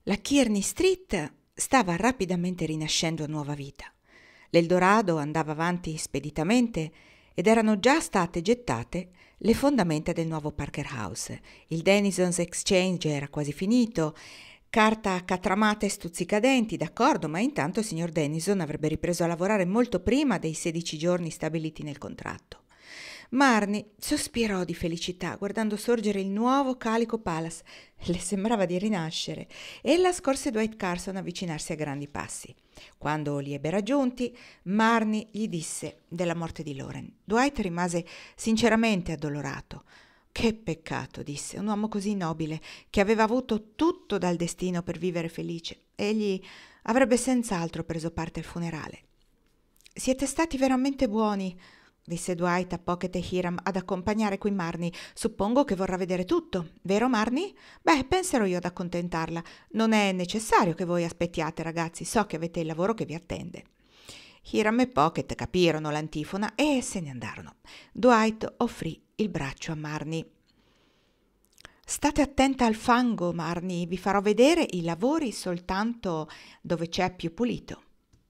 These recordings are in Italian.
La Kearney Street stava rapidamente rinascendo a nuova vita. L'Eldorado andava avanti speditamente ed erano già state gettate le fondamenta del nuovo Parker House. Il Denison's Exchange era quasi finito, carta catramata e stuzzicadenti, d'accordo, ma intanto il signor Denison avrebbe ripreso a lavorare molto prima dei 16 giorni stabiliti nel contratto. Marnie sospirò di felicità guardando sorgere il nuovo Calico Palace. Le sembrava di rinascere. Ella scorse Dwight Carson avvicinarsi a grandi passi. Quando li ebbe raggiunti, Marnie gli disse della morte di Lauren. Dwight rimase sinceramente addolorato. Che peccato, disse, un uomo così nobile, che aveva avuto tutto dal destino per vivere felice. Egli avrebbe senz'altro preso parte al funerale. Siete stati veramente buoni, disse Dwight a Pocket e Hiram ad accompagnare qui Marnie. Suppongo che vorrà vedere tutto, vero Marnie? Beh, penserò io ad accontentarla. Non è necessario che voi aspettiate, ragazzi, so che avete il lavoro che vi attende. Hiram e Pocket capirono l'antifona e se ne andarono. Dwight offrì il braccio a Marnie. State attenta al fango, Marnie, vi farò vedere i lavori soltanto dove c'è più pulito.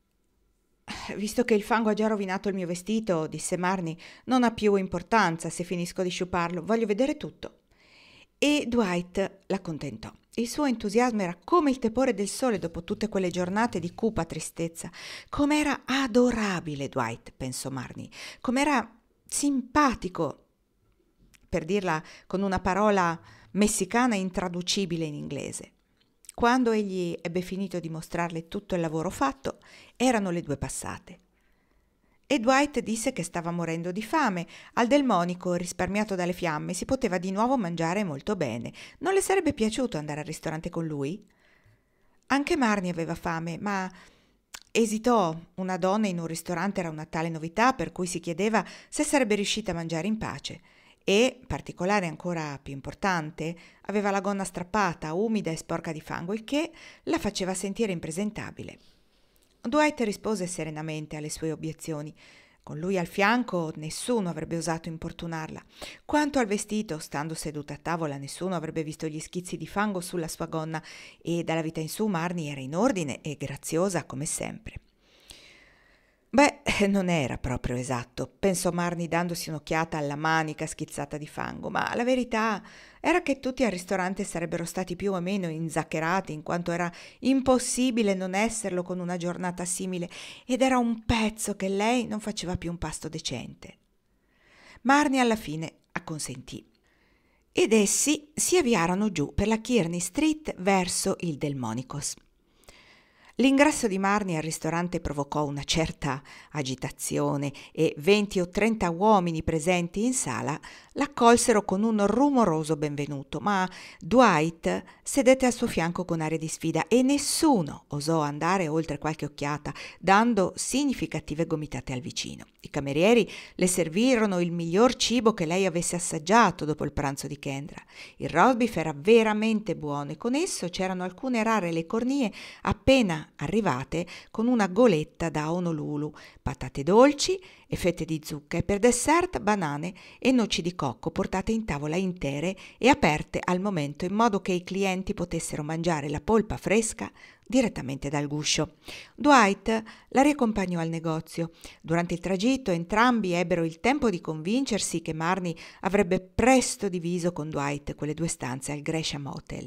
Visto che il fango ha già rovinato il mio vestito, disse Marnie, non ha più importanza se finisco di sciuparlo, voglio vedere tutto. E Dwight l'accontentò. Il suo entusiasmo era come il tepore del sole dopo tutte quelle giornate di cupa tristezza. Com'era adorabile Dwight, pensò Marnie, com'era simpatico, per dirla con una parola messicana intraducibile in inglese. Quando egli ebbe finito di mostrarle tutto il lavoro fatto, erano le 2 passate. E Dwight disse che stava morendo di fame. Al delmonico, risparmiato dalle fiamme, si poteva di nuovo mangiare molto bene. Non le sarebbe piaciuto andare al ristorante con lui? Anche Marnie aveva fame, ma esitò. Una donna in un ristorante era una tale novità per cui si chiedeva se sarebbe riuscita a mangiare in pace. E, particolare ancora più importante, aveva la gonna strappata, umida e sporca di fango, il che la faceva sentire impresentabile. Dwight rispose serenamente alle sue obiezioni. Con lui al fianco nessuno avrebbe osato importunarla. Quanto al vestito, stando seduta a tavola, nessuno avrebbe visto gli schizzi di fango sulla sua gonna e dalla vita in su Marnie era in ordine e graziosa come sempre. Beh, non era proprio esatto, pensò Marnie dandosi un'occhiata alla manica schizzata di fango, ma la verità era che tutti al ristorante sarebbero stati più o meno inzaccherati, in quanto era impossibile non esserlo con una giornata simile, ed era un pezzo che lei non faceva più un pasto decente. Marnie alla fine acconsentì. Ed essi si avviarono giù per la Kearney Street verso il Delmonicos. L'ingresso di Marnie al ristorante provocò una certa agitazione e 20 o 30 uomini presenti in sala l'accolsero con un rumoroso benvenuto, ma Dwight sedette al suo fianco con aria di sfida e nessuno osò andare oltre qualche occhiata, dando significative gomitate al vicino. I camerieri le servirono il miglior cibo che lei avesse assaggiato dopo il pranzo di Kendra. Il roast beef era veramente buono e con esso c'erano alcune rare le cornie appena arrivate con una goletta da Honolulu, patate dolci e fette di zucca e per dessert banane e noci di cocco portate in tavola intere e aperte al momento in modo che i clienti potessero mangiare la polpa fresca direttamente dal guscio. Dwight la riaccompagnò al negozio. Durante il tragitto entrambi ebbero il tempo di convincersi che Marnie avrebbe presto diviso con Dwight quelle 2 stanze al Gresham Hotel.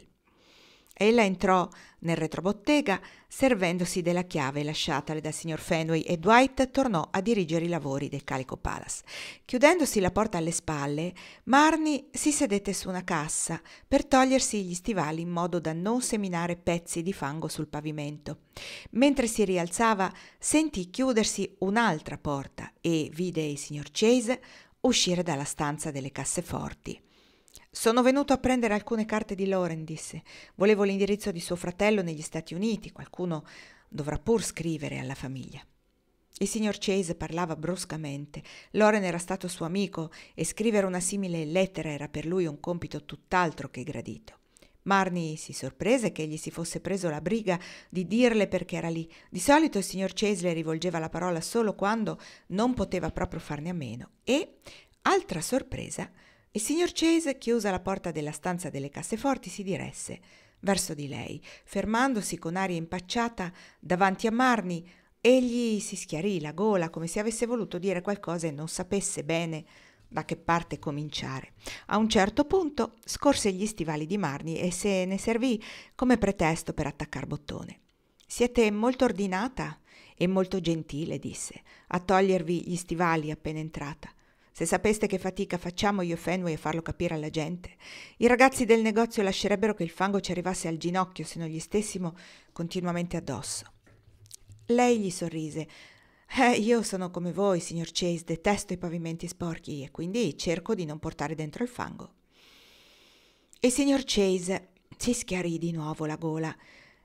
Ella entrò nel retrobottega servendosi della chiave lasciatale dal signor Fenway e Dwight tornò a dirigere i lavori del Calico Palace. Chiudendosi la porta alle spalle, Marnie si sedette su una cassa per togliersi gli stivali in modo da non seminare pezzi di fango sul pavimento. Mentre si rialzava, sentì chiudersi un'altra porta e vide il signor Chase uscire dalla stanza delle casseforti. «Sono venuto a prendere alcune carte di Lauren», disse. «Volevo l'indirizzo di suo fratello negli Stati Uniti. Qualcuno dovrà pur scrivere alla famiglia». Il signor Chase parlava bruscamente. Lauren era stato suo amico e scrivere una simile lettera era per lui un compito tutt'altro che gradito. Marnie si sorprese che egli si fosse preso la briga di dirle perché era lì. Di solito il signor Chase le rivolgeva la parola solo quando non poteva proprio farne a meno. E, altra sorpresa, il signor Chase, chiusa la porta della stanza delle casseforti, si diresse verso di lei. Fermandosi con aria impacciata davanti a Marnie, egli si schiarì la gola come se avesse voluto dire qualcosa e non sapesse bene da che parte cominciare. A un certo punto scorse gli stivali di Marnie e se ne servì come pretesto per attaccar bottone. «Siete molto ordinata e molto gentile», disse, «a togliervi gli stivali appena entrata. Se sapeste che fatica facciamo io e Fenway a farlo capire alla gente. I ragazzi del negozio lascerebbero che il fango ci arrivasse al ginocchio se non gli stessimo continuamente addosso». Lei gli sorrise. Io sono come voi, signor Chase, detesto i pavimenti sporchi e quindi cerco di non portare dentro il fango». Il signor Chase si schiarì di nuovo la gola.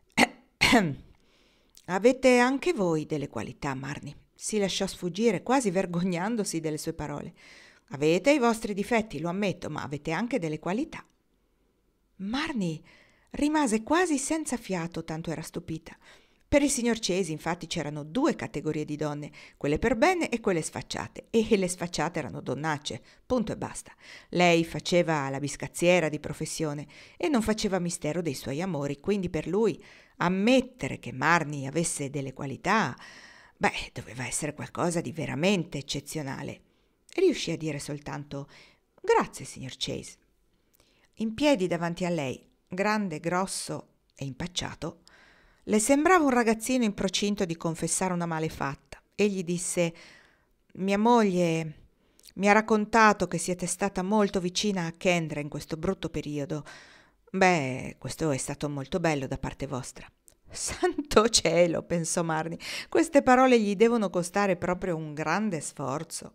«Avete anche voi delle qualità, Marnie», si lasciò sfuggire, quasi vergognandosi delle sue parole. «Avete i vostri difetti, lo ammetto, ma avete anche delle qualità». Marnie rimase quasi senza fiato, tanto era stupita. Per il signor Chase, infatti, c'erano due categorie di donne, quelle per bene e quelle sfacciate, e le sfacciate erano donnacce, punto e basta. Lei faceva la biscazziera di professione e non faceva mistero dei suoi amori, quindi per lui ammettere che Marnie avesse delle qualità, doveva essere qualcosa di veramente eccezionale. Riuscì a dire soltanto «Grazie, signor Chase». In piedi davanti a lei, grande, grosso e impacciato, le sembrava un ragazzino in procinto di confessare una malefatta. Egli disse: «Mia moglie mi ha raccontato che siete stata molto vicina a Kendra in questo brutto periodo. Questo è stato molto bello da parte vostra». «Santo cielo», pensò Marnie, «queste parole gli devono costare proprio un grande sforzo».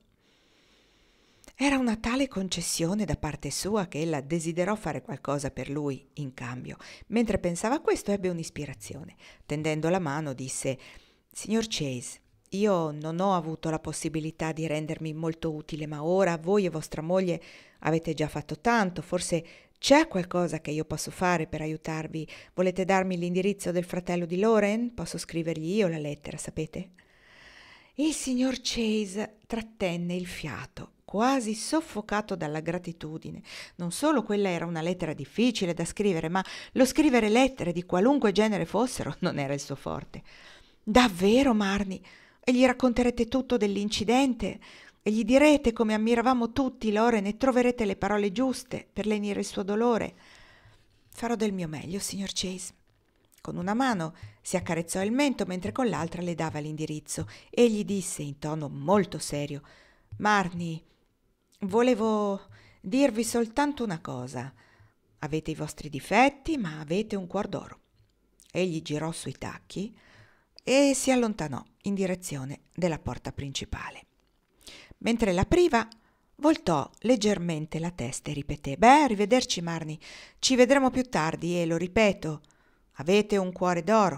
Era una tale concessione da parte sua che ella desiderò fare qualcosa per lui in cambio. Mentre pensava a questo ebbe un'ispirazione. Tendendo la mano disse: «Signor Chase, io non ho avuto la possibilità di rendermi molto utile, ma ora voi e vostra moglie avete già fatto tanto. Forse c'è qualcosa che io posso fare per aiutarvi. Volete darmi l'indirizzo del fratello di Lauren? Posso scrivergli io la lettera, sapete?» Il signor Chase trattenne il fiato, quasi soffocato dalla gratitudine. Non solo quella era una lettera difficile da scrivere, ma lo scrivere lettere di qualunque genere fossero non era il suo forte. «Davvero, Marnie? E gli racconterete tutto dell'incidente? E gli direte come ammiravamo tutti Lauren e troverete le parole giuste per lenire il suo dolore?» «Farò del mio meglio, signor Chase». Con una mano si accarezzò il mento mentre con l'altra le dava l'indirizzo e gli disse in tono molto serio: «Marnie, volevo dirvi soltanto una cosa. Avete i vostri difetti, ma avete un cuor d'oro». Egli girò sui tacchi e si allontanò in direzione della porta principale. Mentre l'apriva, voltò leggermente la testa e ripeté: «Arrivederci, Marnie. Ci vedremo più tardi e lo ripeto, avete un cuore d'oro».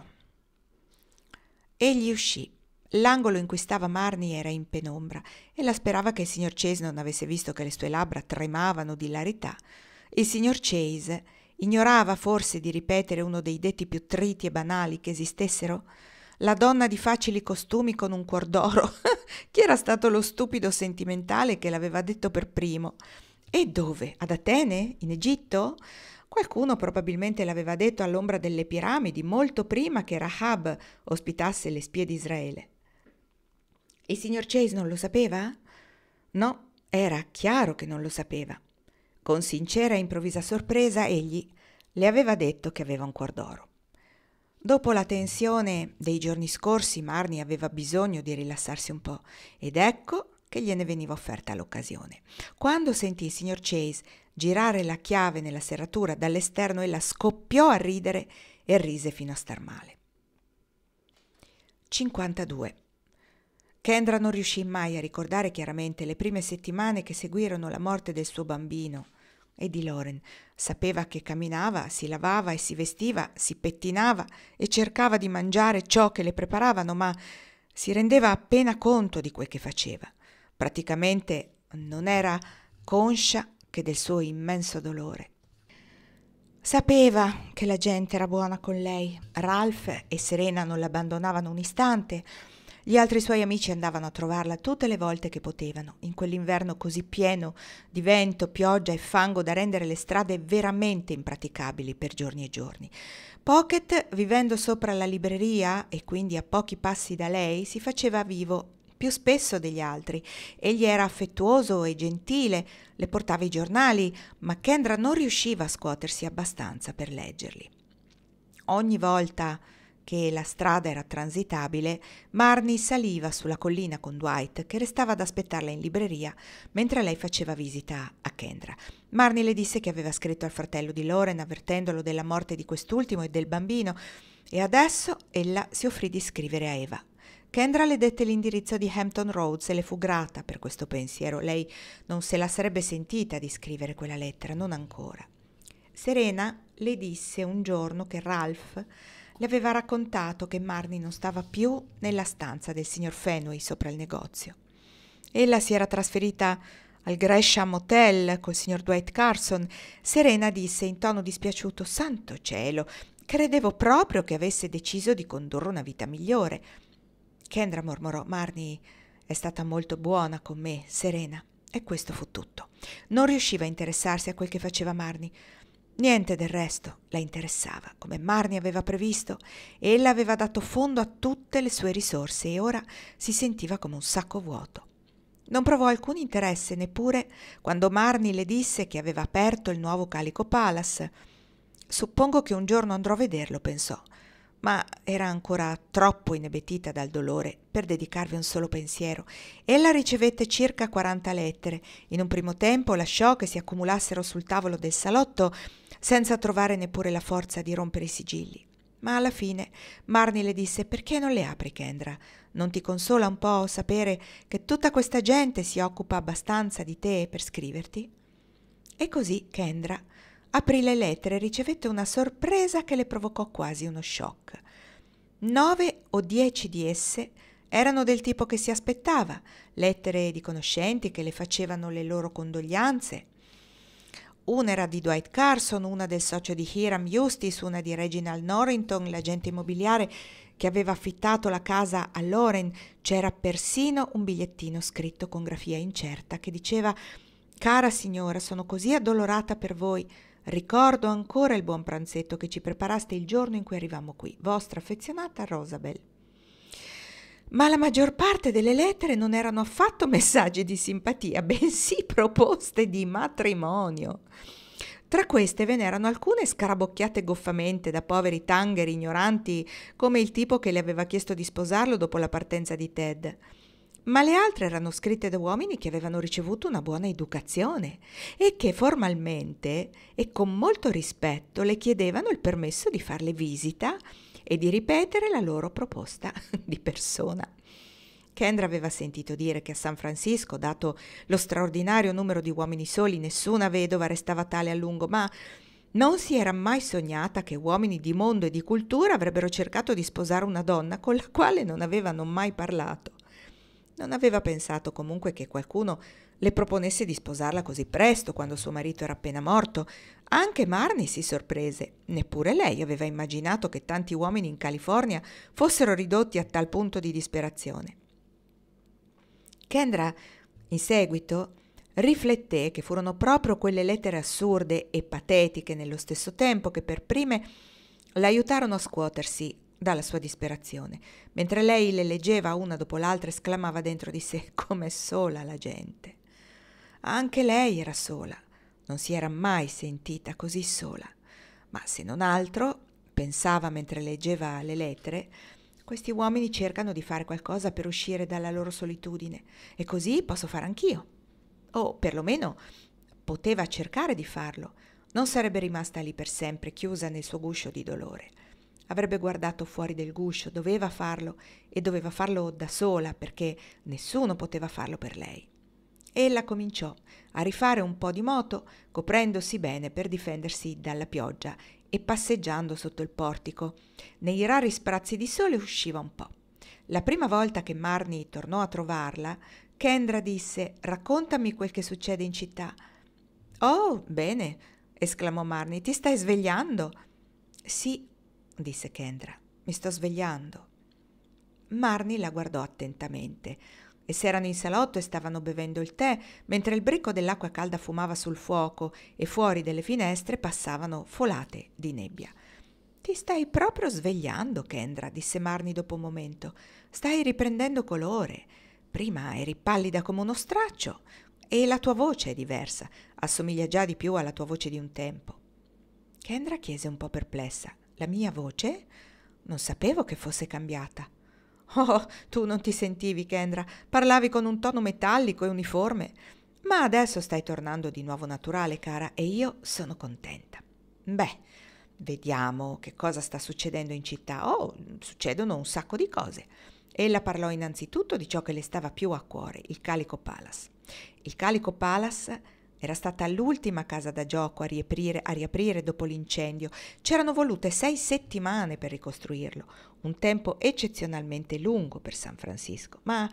Egli uscì. L'angolo in cui stava Marnie era in penombra e la sperava che il signor Chase non avesse visto che le sue labbra tremavano di ilarità. Il signor Chase ignorava forse di ripetere uno dei detti più triti e banali che esistessero? La donna di facili costumi con un cuor d'oro. Chi era stato lo stupido sentimentale che l'aveva detto per primo? E dove? Ad Atene? In Egitto? Qualcuno probabilmente l'aveva detto all'ombra delle piramidi, molto prima che Rahab ospitasse le spie di Israele. Il signor Chase non lo sapeva? No, era chiaro che non lo sapeva. Con sincera e improvvisa sorpresa egli le aveva detto che aveva un cuor d'oro. Dopo la tensione dei giorni scorsi, Marnie aveva bisogno di rilassarsi un po', ed ecco che gliene veniva offerta l'occasione. Quando sentì il signor Chase girare la chiave nella serratura dall'esterno, ella scoppiò a ridere e rise fino a star male. 52. Kendra non riuscì mai a ricordare chiaramente le prime settimane che seguirono la morte del suo bambino e di Lauren. Sapeva che camminava, si lavava e si vestiva, si pettinava e cercava di mangiare ciò che le preparavano, ma si rendeva appena conto di quel che faceva. Praticamente non era conscia che del suo immenso dolore. Sapeva che la gente era buona con lei. Ralph e Serena non l'abbandonavano un istante. Gli altri suoi amici andavano a trovarla tutte le volte che potevano, in quell'inverno così pieno di vento, pioggia e fango da rendere le strade veramente impraticabili per giorni e giorni. Pocket, vivendo sopra la libreria e quindi a pochi passi da lei, si faceva vivo più spesso degli altri. Egli era affettuoso e gentile, le portava i giornali, ma Kendra non riusciva a scuotersi abbastanza per leggerli. Ogni volta che la strada era transitabile, Marnie saliva sulla collina con Dwight, che restava ad aspettarla in libreria mentre lei faceva visita a Kendra. Marnie le disse che aveva scritto al fratello di Lauren avvertendolo della morte di quest'ultimo e del bambino, e adesso ella si offrì di scrivere a Eva. Kendra le dette l'indirizzo di Hampton Roads e le fu grata per questo pensiero. Lei non se la sarebbe sentita di scrivere quella lettera, non ancora. Serena le disse un giorno che Ralph le aveva raccontato che Marnie non stava più nella stanza del signor Fenway sopra il negozio. Ella si era trasferita al Gresham Hotel col signor Dwight Carson. Serena disse in tono dispiaciuto: «Santo cielo, credevo proprio che avesse deciso di condurre una vita migliore». Kendra mormorò: «Marnie è stata molto buona con me, Serena». E questo fu tutto. Non riusciva a interessarsi a quel che faceva Marnie. Niente del resto la interessava. Come Marnie aveva previsto, ella aveva dato fondo a tutte le sue risorse e ora si sentiva come un sacco vuoto. Non provò alcun interesse neppure quando Marnie le disse che aveva aperto il nuovo Calico Palace. «Suppongo che un giorno andrò a vederlo», pensò, ma era ancora troppo inebetita dal dolore per dedicarvi un solo pensiero. Ella ricevette circa 40 lettere. In un primo tempo lasciò che si accumulassero sul tavolo del salotto senza trovare neppure la forza di rompere i sigilli. Ma alla fine Marnie le disse: «Perché non le apri, Kendra? Non ti consola un po' sapere che tutta questa gente si occupa abbastanza di te per scriverti?» E così Kendra aprì le lettere e ricevette una sorpresa che le provocò quasi uno shock. 9 o 10 di esse erano del tipo che si aspettava, lettere di conoscenti che le facevano le loro condoglianze. Una era di Dwight Carson, una del socio di Hiram Eustace, una di Reginald Norrington, l'agente immobiliare che aveva affittato la casa a Lauren. C'era persino un bigliettino scritto con grafia incerta che diceva: «Cara signora, sono così addolorata per voi. Ricordo ancora il buon pranzetto che ci preparaste il giorno in cui arrivammo qui. Vostra affezionata Rosabel». Ma la maggior parte delle lettere non erano affatto messaggi di simpatia, bensì proposte di matrimonio. Tra queste ve n'erano alcune scarabocchiate goffamente da poveri tangheri ignoranti come il tipo che le aveva chiesto di sposarlo dopo la partenza di Ted. Ma le altre erano scritte da uomini che avevano ricevuto una buona educazione e che formalmente e con molto rispetto le chiedevano il permesso di farle visita e di ripetere la loro proposta di persona. Kendra aveva sentito dire che a San Francisco, dato lo straordinario numero di uomini soli, nessuna vedova restava tale a lungo, ma non si era mai sognata che uomini di mondo e di cultura avrebbero cercato di sposare una donna con la quale non avevano mai parlato. Non aveva pensato comunque che qualcuno le proponesse di sposarla così presto, quando suo marito era appena morto. Anche Marnie si sorprese. Neppure lei aveva immaginato che tanti uomini in California fossero ridotti a tal punto di disperazione. Kendra, in seguito, rifletté che furono proprio quelle lettere assurde e patetiche nello stesso tempo che per prime l'aiutarono a scuotersi dalla sua disperazione. Mentre lei le leggeva una dopo l'altra, esclamava dentro di sé: «Com'è sola la gente!» Anche lei era sola, non si era mai sentita così sola. Ma se non altro, pensava mentre leggeva le lettere, questi uomini cercano di fare qualcosa per uscire dalla loro solitudine, e così posso fare anch'io. O perlomeno poteva cercare di farlo. Non sarebbe rimasta lì per sempre, chiusa nel suo guscio di dolore. Avrebbe guardato fuori del guscio, doveva farlo, e doveva farlo da sola, perché nessuno poteva farlo per lei. Ella cominciò a rifare un po' di moto, coprendosi bene per difendersi dalla pioggia e passeggiando sotto il portico. Nei rari sprazzi di sole usciva un po'. La prima volta che Marnie tornò a trovarla, Kendra disse: «Raccontami quel che succede in città». «Oh, bene», esclamò Marnie, «ti stai svegliando?» «Sì», disse Kendra, «mi sto svegliando». Marnie la guardò attentamente. E s'erano in salotto e stavano bevendo il tè, mentre il bricco dell'acqua calda fumava sul fuoco e fuori delle finestre passavano folate di nebbia. «Ti stai proprio svegliando, Kendra», disse Marnie dopo un momento. «Stai riprendendo colore. Prima eri pallida come uno straccio e la tua voce è diversa. Assomiglia già di più alla tua voce di un tempo». Kendra chiese un po' perplessa. «La mia voce? Non sapevo che fosse cambiata». «Oh, tu non ti sentivi, Kendra. Parlavi con un tono metallico e uniforme. Ma adesso stai tornando di nuovo naturale, cara, e io sono contenta». «Beh, vediamo che cosa sta succedendo in città». «Oh, succedono un sacco di cose». Ella parlò innanzitutto di ciò che le stava più a cuore, il Calico Palace. Il Calico Palace era stata l'ultima casa da gioco a riaprire dopo l'incendio. C'erano volute 6 settimane per ricostruirlo, un tempo eccezionalmente lungo per San Francisco. Ma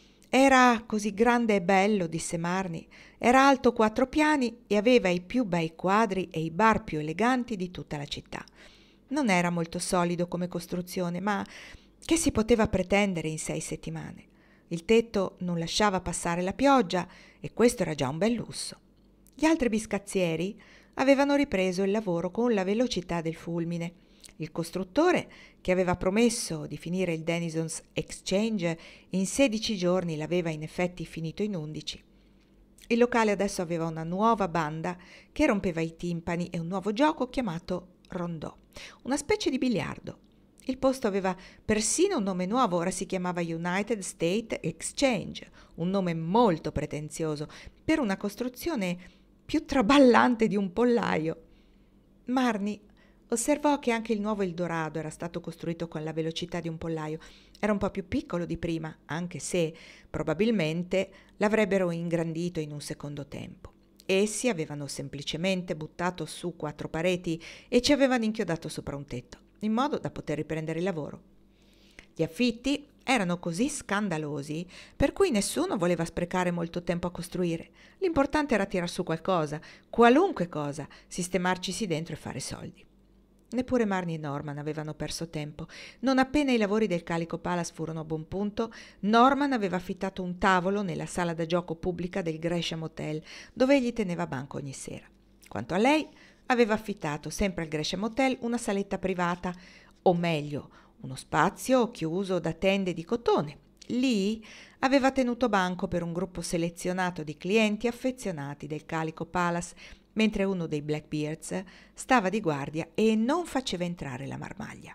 era così grande e bello, disse Marnie. Era alto 4 piani e aveva i più bei quadri e i bar più eleganti di tutta la città. Non era molto solido come costruzione, ma che si poteva pretendere in 6 settimane? Il tetto non lasciava passare la pioggia e questo era già un bel lusso. Gli altri biscazzieri avevano ripreso il lavoro con la velocità del fulmine. Il costruttore, che aveva promesso di finire il Denison's Exchange in 16 giorni, l'aveva in effetti finito in 11. Il locale adesso aveva una nuova banda che rompeva i timpani e un nuovo gioco chiamato rondò, una specie di biliardo. Il posto aveva persino un nome nuovo, ora si chiamava United States Exchange, un nome molto pretenzioso per una costruzione più traballante di un pollaio. Marnie osservò che anche il nuovo Eldorado era stato costruito con la velocità di un pollaio. Era un po' più piccolo di prima, anche se probabilmente l'avrebbero ingrandito in un secondo tempo. Essi avevano semplicemente buttato su 4 pareti e ci avevano inchiodato sopra un tetto, in modo da poter riprendere il lavoro. Gli affitti erano così scandalosi per cui nessuno voleva sprecare molto tempo a costruire. L'importante era tirar su qualcosa, qualunque cosa, sistemarcisi dentro e fare soldi. Neppure Marnie e Norman avevano perso tempo. Non appena i lavori del Calico Palace furono a buon punto, Norman aveva affittato un tavolo nella sala da gioco pubblica del Gresham Hotel, dove egli teneva banco ogni sera. Quanto a lei, aveva affittato sempre al Gresham Hotel una saletta privata, o meglio, uno spazio chiuso da tende di cotone. Lì aveva tenuto banco per un gruppo selezionato di clienti affezionati del Calico Palace, mentre uno dei Blackbeards stava di guardia e non faceva entrare la marmaglia.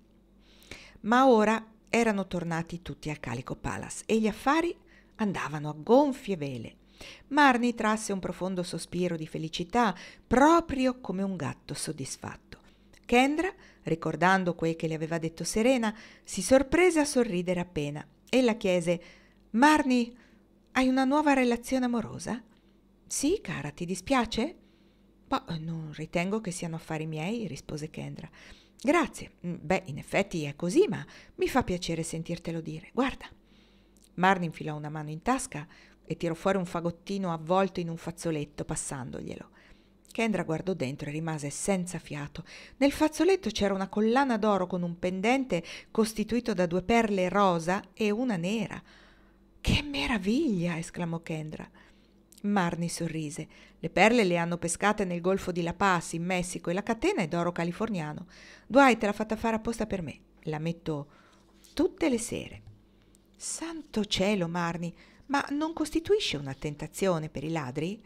Ma ora erano tornati tutti al Calico Palace e gli affari andavano a gonfie vele. Marnie trasse un profondo sospiro di felicità, proprio come un gatto soddisfatto. Kendra, ricordando quel che le aveva detto Serena, si sorprese a sorridere appena. Ella chiese: «Marnie, hai una nuova relazione amorosa?» «Sì, cara, ti dispiace?» «Boh, non ritengo che siano affari miei», rispose Kendra. «Grazie. Beh, in effetti è così, ma mi fa piacere sentirtelo dire. Guarda». Marnie infilò una mano in tasca e tirò fuori un fagottino avvolto in un fazzoletto, passandoglielo. Kendra guardò dentro e rimase senza fiato. Nel fazzoletto c'era una collana d'oro con un pendente costituito da 2 perle rosa e una nera. «Che meraviglia!» esclamò Kendra. Marnie sorrise. «Le perle le hanno pescate nel golfo di La Paz, in Messico, e la catena è d'oro californiano. Dwight l'ha fatta fare apposta per me. La metto tutte le sere». «Santo cielo, Marnie, ma non costituisce una tentazione per i ladri?»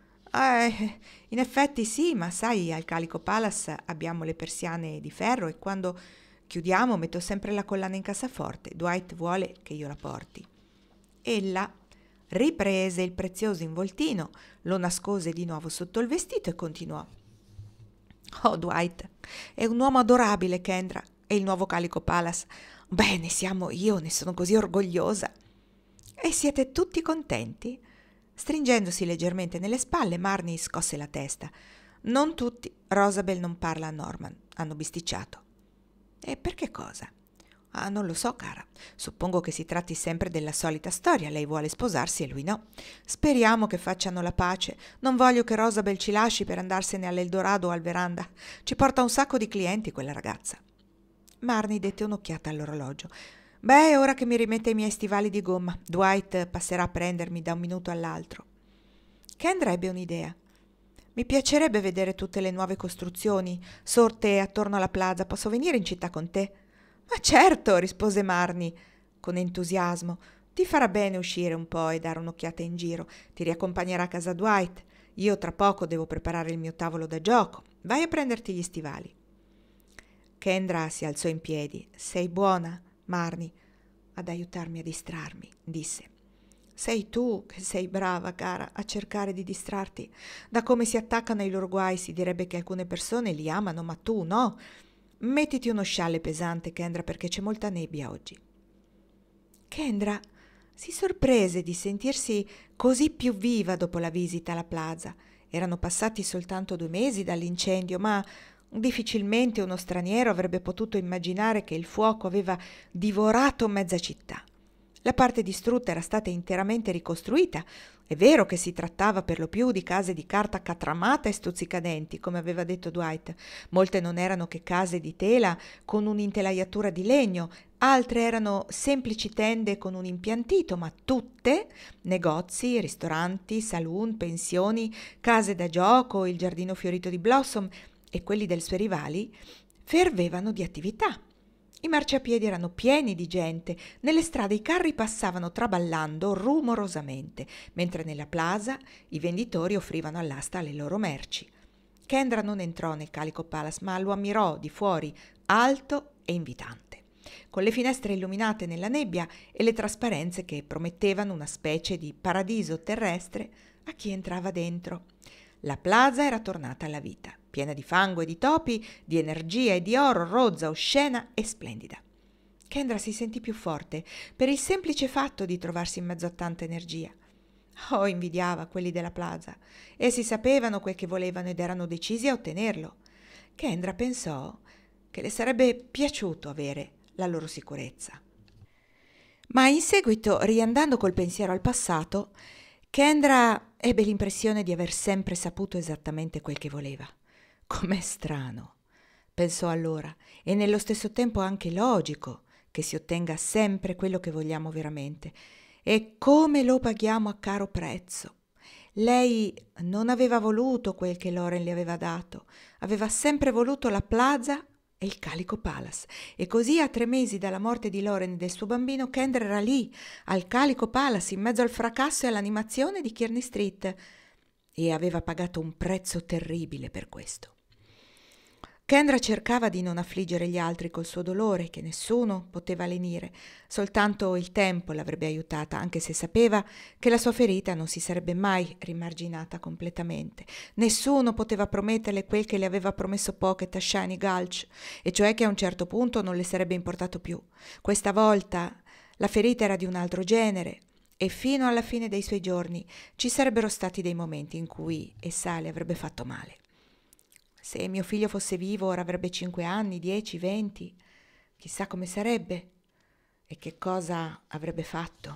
In effetti sì, ma sai, al Calico Palace abbiamo le persiane di ferro e quando chiudiamo metto sempre la collana in cassaforte. Dwight vuole che io la porti». Ella riprese il prezioso involtino, lo nascose di nuovo sotto il vestito e continuò: «Oh, Dwight è un uomo adorabile, Kendra, e il nuovo Calico Palace. Beh, io ne sono così orgogliosa». «E siete tutti contenti?» Stringendosi leggermente nelle spalle, Marnie scosse la testa. «Non tutti. Rosabel non parla a Norman», hanno bisticciato. «E per che cosa?» «Ah, non lo so, cara. Suppongo che si tratti sempre della solita storia. Lei vuole sposarsi e lui no. Speriamo che facciano la pace. Non voglio che Rosabel ci lasci per andarsene all'Eldorado o al Veranda. Ci porta un sacco di clienti quella ragazza». Marnie dette un'occhiata all'orologio. Beh, ora che mi rimette i miei stivali di gomma, Dwight passerà a prendermi da un minuto all'altro. Kendra ebbe un'idea. Mi piacerebbe vedere tutte le nuove costruzioni sorte attorno alla plaza. Posso venire in città con te? Ma certo, rispose Marnie con entusiasmo. Ti farà bene uscire un po' e dare un'occhiata in giro. Ti riaccompagnerà a casa Dwight. Io tra poco devo preparare il mio tavolo da gioco. Vai a prenderti gli stivali. Kendra si alzò in piedi. Sei buona, Marnie, ad aiutarmi a distrarmi, disse. Sei tu che sei brava, cara, a cercare di distrarti. Da come si attaccano ai loro guai si direbbe che alcune persone li amano, ma tu no. Mettiti uno scialle pesante, Kendra, perché c'è molta nebbia oggi. Kendra si sorprese di sentirsi così più viva dopo la visita alla plaza. Erano passati soltanto 2 mesi dall'incendio, ma difficilmente uno straniero avrebbe potuto immaginare che il fuoco aveva divorato mezza città. La parte distrutta era stata interamente ricostruita. È vero che si trattava per lo più di case di carta catramata e stuzzicadenti, come aveva detto Dwight. Molte non erano che case di tela con un'intelaiatura di legno, altre erano semplici tende con un impiantito, ma tutte negozi, ristoranti, saloon, pensioni, case da gioco, il giardino fiorito di Blossom e quelli dei suoi rivali fervevano di attività. I marciapiedi erano pieni di gente, nelle strade i carri passavano traballando rumorosamente, mentre nella plaza i venditori offrivano all'asta le loro merci. Kendra non entrò nel Calico Palace, ma lo ammirò di fuori, alto e invitante, con le finestre illuminate nella nebbia e le trasparenze che promettevano una specie di paradiso terrestre a chi entrava dentro. La plaza era tornata alla vita, piena di fango e di topi, di energia e di oro, rozza, oscena e splendida. Kendra si sentì più forte per il semplice fatto di trovarsi in mezzo a tanta energia. Oh, invidiava quelli della plaza. Essi sapevano quel che volevano ed erano decisi a ottenerlo. Kendra pensò che le sarebbe piaciuto avere la loro sicurezza. Ma in seguito, riandando col pensiero al passato, Kendra ebbe l'impressione di aver sempre saputo esattamente quel che voleva. Com'è strano, pensò allora, e nello stesso tempo anche logico che si ottenga sempre quello che vogliamo veramente. E come lo paghiamo a caro prezzo. Lei non aveva voluto quel che Lauren le aveva dato, aveva sempre voluto la plaza e il Calico Palace. E così a 3 mesi dalla morte di Lauren e del suo bambino, Kendra era lì, al Calico Palace, in mezzo al fracasso e all'animazione di Kearney Street, e aveva pagato un prezzo terribile per questo. Kendra cercava di non affliggere gli altri col suo dolore, che nessuno poteva lenire. Soltanto il tempo l'avrebbe aiutata, anche se sapeva che la sua ferita non si sarebbe mai rimarginata completamente. Nessuno poteva prometterle quel che le aveva promesso Pocket a Shiny Gulch, e cioè che a un certo punto non le sarebbe importato più. Questa volta la ferita era di un altro genere, e fino alla fine dei suoi giorni ci sarebbero stati dei momenti in cui essa le avrebbe fatto male. Se mio figlio fosse vivo ora avrebbe 5 anni, 10, 20, chissà come sarebbe e che cosa avrebbe fatto.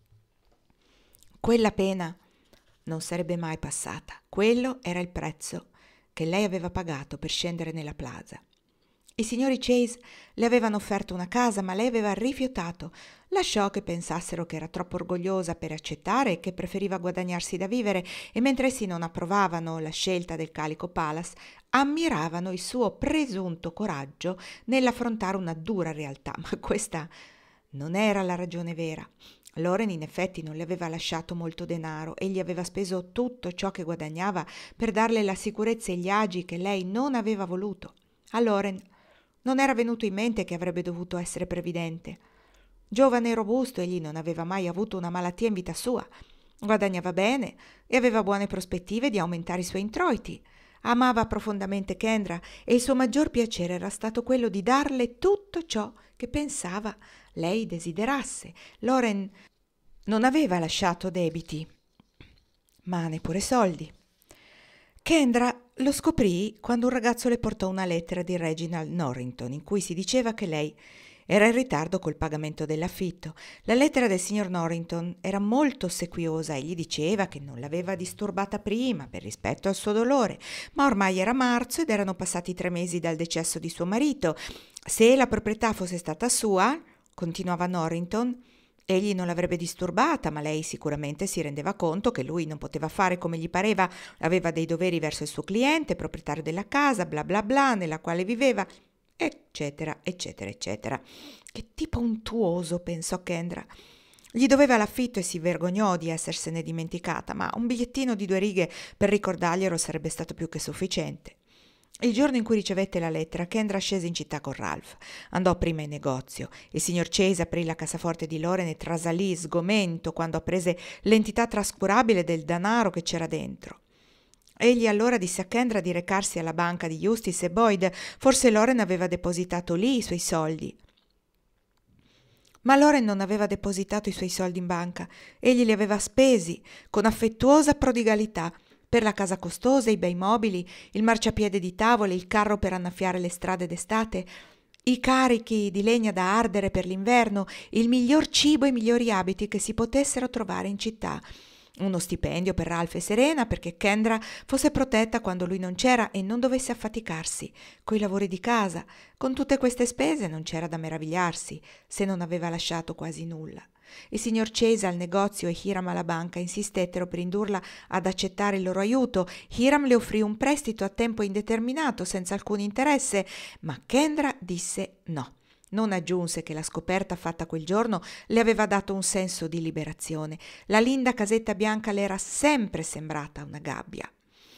Quella pena non sarebbe mai passata. Quello era il prezzo che lei aveva pagato per scendere nella plaza. I signori Chase le avevano offerto una casa, ma lei aveva rifiutato. Lasciò che pensassero che era troppo orgogliosa per accettare e che preferiva guadagnarsi da vivere, e mentre essi non approvavano la scelta del Calico Palace, ammiravano il suo presunto coraggio nell'affrontare una dura realtà. Ma questa non era la ragione vera. Lauren in effetti non le aveva lasciato molto denaro e gli aveva speso tutto ciò che guadagnava per darle la sicurezza e gli agi che lei non aveva voluto. A Lauren non era venuto in mente che avrebbe dovuto essere previdente. Giovane e robusto, egli non aveva mai avuto una malattia in vita sua. Guadagnava bene e aveva buone prospettive di aumentare i suoi introiti. Amava profondamente Kendra e il suo maggior piacere era stato quello di darle tutto ciò che pensava lei desiderasse. Lauren non aveva lasciato debiti, ma neppure soldi. Kendra lo scoprì quando un ragazzo le portò una lettera di Reginald Norrington in cui si diceva che lei era in ritardo col pagamento dell'affitto. La lettera del signor Norrington era molto ossequiosa e gli diceva che non l'aveva disturbata prima per rispetto al suo dolore, ma ormai era marzo ed erano passati 3 mesi dal decesso di suo marito. Se la proprietà fosse stata sua, continuava Norrington. Egli non l'avrebbe disturbata, ma lei sicuramente si rendeva conto che lui non poteva fare come gli pareva, aveva dei doveri verso il suo cliente, proprietario della casa, bla bla bla, nella quale viveva, eccetera, eccetera, eccetera. Che tipo untuoso, pensò Kendra. Gli doveva l'affitto e si vergognò di essersene dimenticata, ma un bigliettino di 2 righe per ricordarglielo sarebbe stato più che sufficiente. Il giorno in cui ricevette la lettera, Kendra scese in città con Ralph. Andò prima in negozio. Il signor Chase aprì la cassaforte di Loren e trasalì sgomento quando apprese l'entità trascurabile del denaro che c'era dentro. Egli allora disse a Kendra di recarsi alla banca di Eustace e Boyd. Forse Loren aveva depositato lì i suoi soldi. Ma Loren non aveva depositato i suoi soldi in banca. Egli li aveva spesi con affettuosa prodigalità per la casa costosa, i bei mobili, il marciapiede di tavole, il carro per annaffiare le strade d'estate, i carichi di legna da ardere per l'inverno, il miglior cibo e i migliori abiti che si potessero trovare in città. Uno stipendio per Ralph e Serena perché Kendra fosse protetta quando lui non c'era e non dovesse affaticarsi coi lavori di casa. Con tutte queste spese non c'era da meravigliarsi se non aveva lasciato quasi nulla. Il signor Chase al negozio e Hiram alla banca insistettero per indurla ad accettare il loro aiuto. Hiram le offrì un prestito a tempo indeterminato senza alcun interesse, ma Kendra disse no. Non aggiunse che la scoperta fatta quel giorno le aveva dato un senso di liberazione. La linda casetta bianca le era sempre sembrata una gabbia.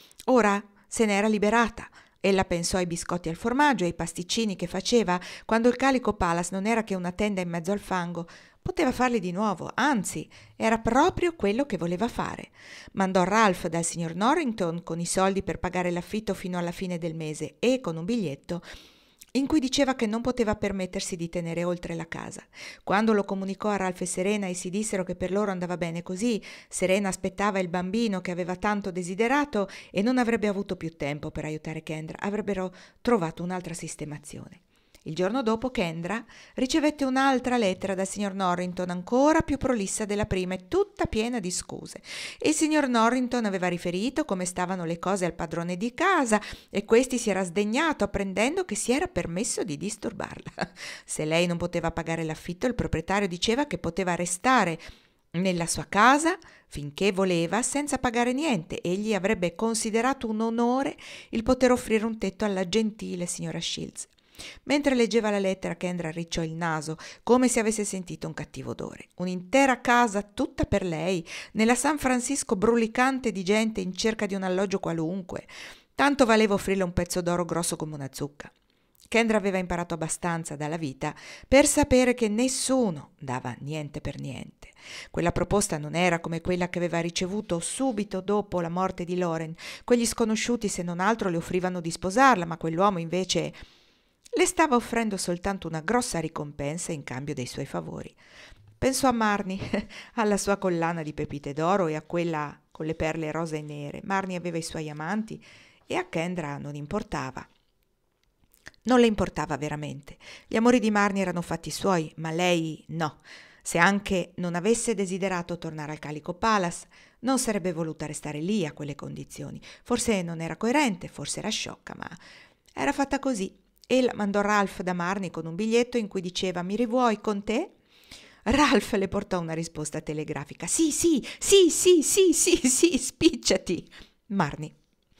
Ora se n'era liberata. Ella pensò ai biscotti al formaggio e ai pasticcini che faceva quando il Calico Palace non era che una tenda in mezzo al fango. Poteva farli di nuovo, anzi, era proprio quello che voleva fare. Mandò Ralph dal signor Norrington con i soldi per pagare l'affitto fino alla fine del mese e con un biglietto in cui diceva che non poteva permettersi di tenere oltre la casa. Quando lo comunicò a Ralph e Serena e si dissero che per loro andava bene così, Serena aspettava il bambino che aveva tanto desiderato e non avrebbe avuto più tempo per aiutare Kendra, avrebbero trovato un'altra sistemazione. Il giorno dopo Kendra ricevette un'altra lettera dal signor Norrington, ancora più prolissa della prima e tutta piena di scuse. Il signor Norrington aveva riferito come stavano le cose al padrone di casa e questi si era sdegnato apprendendo che si era permesso di disturbarla. Se lei non poteva pagare l'affitto, il proprietario diceva che poteva restare nella sua casa finché voleva senza pagare niente. Egli avrebbe considerato un onore il poter offrire un tetto alla gentile signora Shields. Mentre leggeva la lettera, Kendra arricciò il naso, come se avesse sentito un cattivo odore. Un'intera casa tutta per lei, nella San Francisco brulicante di gente in cerca di un alloggio qualunque. Tanto valeva offrirle un pezzo d'oro grosso come una zucca. Kendra aveva imparato abbastanza dalla vita per sapere che nessuno dava niente per niente. Quella proposta non era come quella che aveva ricevuto subito dopo la morte di Loren. Quegli sconosciuti, se non altro, le offrivano di sposarla, ma quell'uomo invece le stava offrendo soltanto una grossa ricompensa in cambio dei suoi favori. Pensò a Marnie, alla sua collana di pepite d'oro e a quella con le perle rose e nere. Marnie aveva i suoi amanti e a Kendra non importava. Non le importava veramente. Gli amori di Marnie erano fatti suoi, ma lei no. Se anche non avesse desiderato tornare al Calico Palace, non sarebbe voluta restare lì a quelle condizioni. Forse non era coerente, forse era sciocca, ma era fatta così. Ella mandò Ralph da Marnie con un biglietto in cui diceva «Mi rivuoi con te?» Ralph le portò una risposta telegrafica «Sì, sì, sì, sì, sì, sì, sì, spicciati!» Marnie.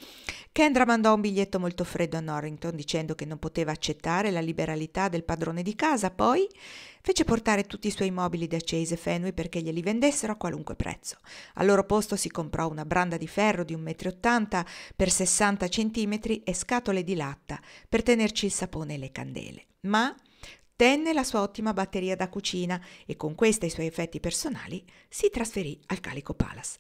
Kendra mandò un biglietto molto freddo a Norrington dicendo che non poteva accettare la liberalità del padrone di casa, poi fece portare tutti i suoi mobili da Chase e Fenway perché glieli vendessero a qualunque prezzo. Al loro posto si comprò una branda di ferro di 1,80 m per 60 centimetri e scatole di latta per tenerci il sapone e le candele. Ma tenne la sua ottima batteria da cucina e con questa e i suoi effetti personali si trasferì al Calico Palace.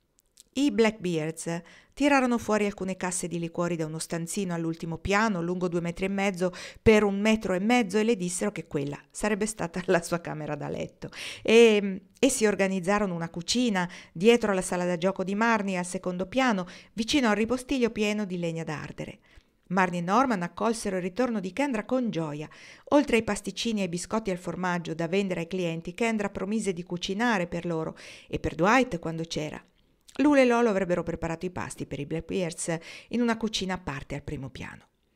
I Blackbeards tirarono fuori alcune casse di liquori da uno stanzino all'ultimo piano, lungo 2,5 metri per 1,5 metri e le dissero che quella sarebbe stata la sua camera da letto. E si organizzarono una cucina dietro alla sala da gioco di Marnie al secondo piano, vicino al ripostiglio pieno di legna da ardere. Marnie e Norman accolsero il ritorno di Kendra con gioia. Oltre ai pasticcini e ai biscotti al formaggio da vendere ai clienti, Kendra promise di cucinare per loro e per Dwight quando c'era. Lulu e Lolo avrebbero preparato i pasti per i Blackbeards in una cucina a parte al primo piano.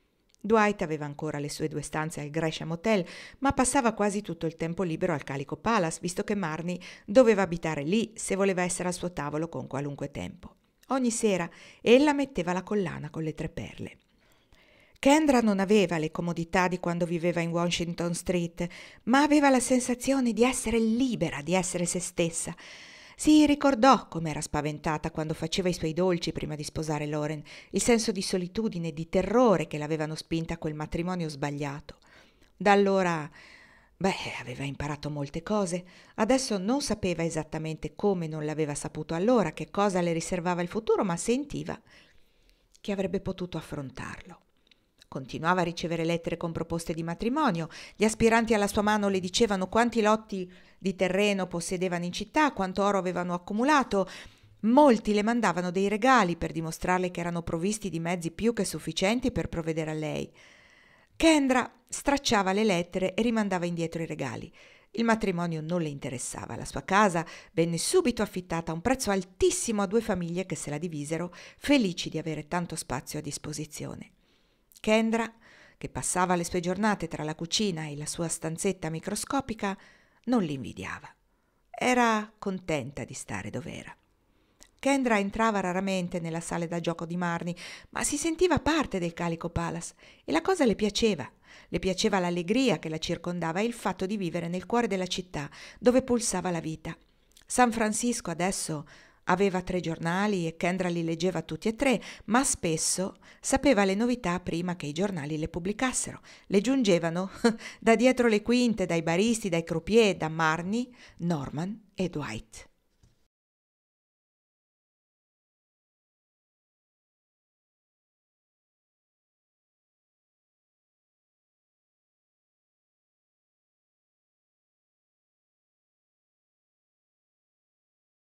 Dwight aveva ancora le sue 2 stanze al Gresham Hotel, ma passava quasi tutto il tempo libero al Calico Palace, visto che Marnie doveva abitare lì se voleva essere al suo tavolo con qualunque tempo. Ogni sera ella metteva la collana con le 3 perle. Kendra non aveva le comodità di quando viveva in Washington Street, ma aveva la sensazione di essere libera, di essere se stessa. Si ricordò com'era spaventata quando faceva i suoi dolci prima di sposare Lauren, il senso di solitudine e di terrore che l'avevano spinta a quel matrimonio sbagliato. Da allora, aveva imparato molte cose. Adesso non sapeva esattamente come non l'aveva saputo allora, che cosa le riservava il futuro, ma sentiva che avrebbe potuto affrontarlo. Continuava a ricevere lettere con proposte di matrimonio. Gli aspiranti alla sua mano le dicevano quanti lotti di terreno possedevano in città, quanto oro avevano accumulato. Molti le mandavano dei regali per dimostrarle che erano provvisti di mezzi più che sufficienti per provvedere a lei. Kendra stracciava le lettere e rimandava indietro i regali. Il matrimonio non le interessava. La sua casa venne subito affittata a un prezzo altissimo a 2 famiglie che se la divisero, felici di avere tanto spazio a disposizione. Kendra, che passava le sue giornate tra la cucina e la sua stanzetta microscopica, non li invidiava. Era contenta di stare dov'era. Kendra entrava raramente nella sala da gioco di Marnie, ma si sentiva parte del Calico Palace e la cosa le piaceva. Le piaceva l'allegria che la circondava e il fatto di vivere nel cuore della città, dove pulsava la vita. San Francisco adesso aveva 3 giornali e Kendra li leggeva tutti e 3, ma spesso sapeva le novità prima che i giornali le pubblicassero. Le giungevano da dietro le quinte, dai baristi, dai croupier, da Marnie, Norman e Dwight.